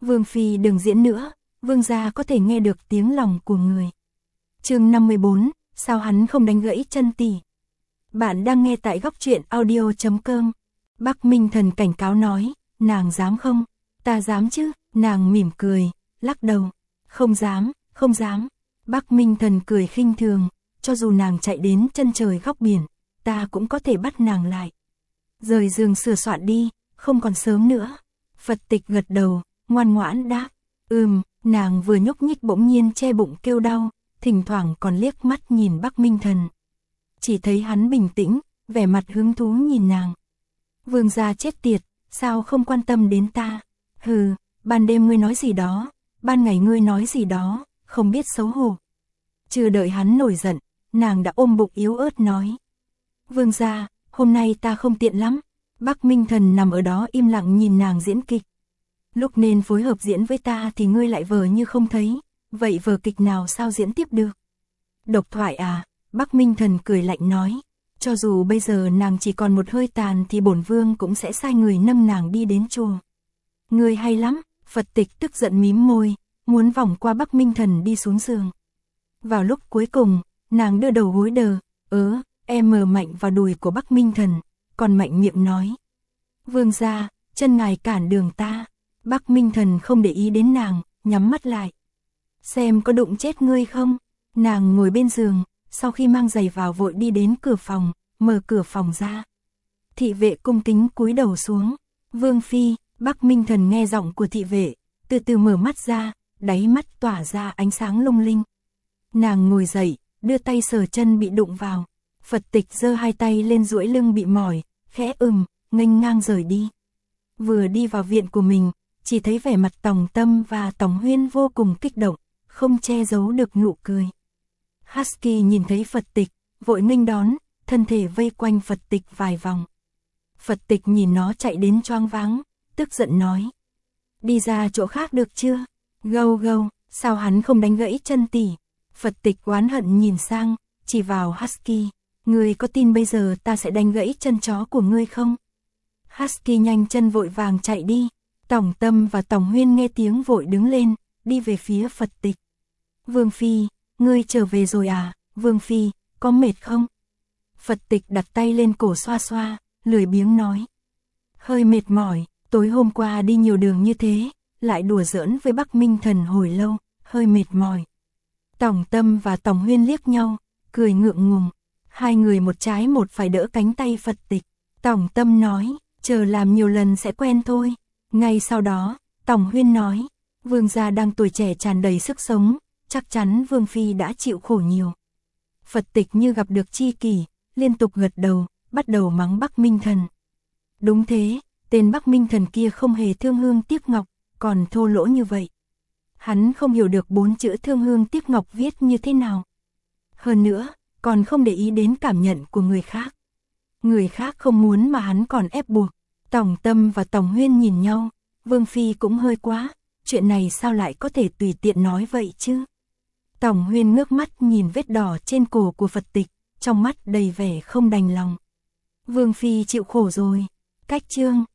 Vương phi đừng diễn nữa, vương gia có thể nghe được tiếng lòng của người. Chương 54, sao hắn không đánh gãy chân tỷ? Bạn đang nghe tại góc truyện audio.com. Bắc Minh Thần cảnh cáo nói, nàng dám không? Ta dám chứ, nàng mỉm cười, lắc đầu. Không dám, không dám. Bắc Minh Thần cười khinh thường, cho dù nàng chạy đến chân trời góc biển, ta cũng có thể bắt nàng lại. Rời giường sửa soạn đi, không còn sớm nữa. Phật Tịch gật đầu, ngoan ngoãn đáp. Nàng vừa nhúc nhích bỗng nhiên che bụng kêu đau, thỉnh thoảng còn liếc mắt nhìn Bắc Minh Thần. Chỉ thấy hắn bình tĩnh, vẻ mặt hứng thú nhìn nàng. Vương gia chết tiệt, sao không quan tâm đến ta? Hừ, ban đêm ngươi nói gì đó, ban ngày ngươi nói gì đó, không biết xấu hổ. Chưa đợi hắn nổi giận, nàng đã ôm bụng yếu ớt nói. Vương gia, hôm nay ta không tiện lắm. Bắc Minh Thần nằm ở đó im lặng nhìn nàng diễn kịch. Lúc nên phối hợp diễn với ta thì ngươi lại vờ như không thấy, vậy vở kịch nào sao diễn tiếp được? Độc thoại à? Bắc Minh Thần cười lạnh nói, cho dù bây giờ nàng chỉ còn một hơi tàn thì bổn vương cũng sẽ sai người nâng nàng đi đến chùa. Ngươi hay lắm, Phật Tịch tức giận mím môi, muốn vòng qua Bắc Minh Thần đi xuống giường. Vào lúc cuối cùng, nàng đưa đầu gối đờ, em mờ mạnh vào đùi của Bắc Minh Thần, còn mạnh miệng nói. Vương gia, chân ngài cản đường ta. Bắc Minh Thần không để ý đến nàng, nhắm mắt lại. Xem có đụng chết ngươi không? Nàng ngồi bên giường, sau khi mang giày vào vội đi đến cửa phòng, mở cửa phòng ra. Thị vệ cung kính cúi đầu xuống. Vương phi, Bắc Minh Thần nghe giọng của thị vệ, từ từ mở mắt ra, đáy mắt tỏa ra ánh sáng lung linh. Nàng ngồi dậy, đưa tay sờ chân bị đụng vào. Phật Tịch giơ hai tay lên duỗi lưng bị mỏi, khẽ nghênh ngang rời đi. Vừa đi vào viện của mình, chỉ thấy vẻ mặt Tòng Tâm và Tòng Huyên vô cùng kích động, không che giấu được nụ cười. Husky nhìn thấy Phật Tịch, vội nghênh đón, thân thể vây quanh Phật Tịch vài vòng. Phật Tịch nhìn nó chạy đến choáng váng, tức giận nói. Đi ra chỗ khác được chưa? Gâu gâu, sao hắn không đánh gãy chân tỷ? Phật Tịch oán hận nhìn sang, chỉ vào Husky. Ngươi có tin bây giờ ta sẽ đánh gãy chân chó của ngươi không? Husky nhanh chân vội vàng chạy đi. Tòng Tâm và Tòng Huyên nghe tiếng vội đứng lên, đi về phía Phật Tịch. Vương phi, ngươi trở về rồi à? Vương phi, có mệt không? Phật Tịch đặt tay lên cổ xoa xoa, lười biếng nói. Hơi mệt mỏi, tối hôm qua đi nhiều đường như thế, lại đùa giỡn với Bắc Minh Thần hồi lâu, hơi mệt mỏi. Tòng Tâm và Tòng Huyên liếc nhau, cười ngượng ngùng. Hai người một trái một phải đỡ cánh tay Phật Tịch. Tòng Tâm nói, chờ làm nhiều lần sẽ quen thôi. Ngay sau đó, Tòng Huyên nói, vương gia đang tuổi trẻ tràn đầy sức sống, chắc chắn vương phi đã chịu khổ nhiều. Phật Tịch như gặp được tri kỷ, liên tục gật đầu, bắt đầu mắng Bắc Minh Thần. Đúng thế, tên Bắc Minh Thần kia không hề thương hương tiếc ngọc, còn thô lỗ như vậy. Hắn không hiểu được 4 chữ thương hương tiếc ngọc viết như thế nào. Hơn nữa, còn không để ý đến cảm nhận của người khác. Người khác không muốn mà hắn còn ép buộc. Tòng Tâm và Tòng Huyên nhìn nhau, Vương phi cũng hơi quá, chuyện này sao lại có thể tùy tiện nói vậy chứ? Tòng Huyên ngước mắt nhìn vết đỏ trên cổ của Phật Tịch, trong mắt đầy vẻ không đành lòng. Vương phi chịu khổ rồi. Cách chương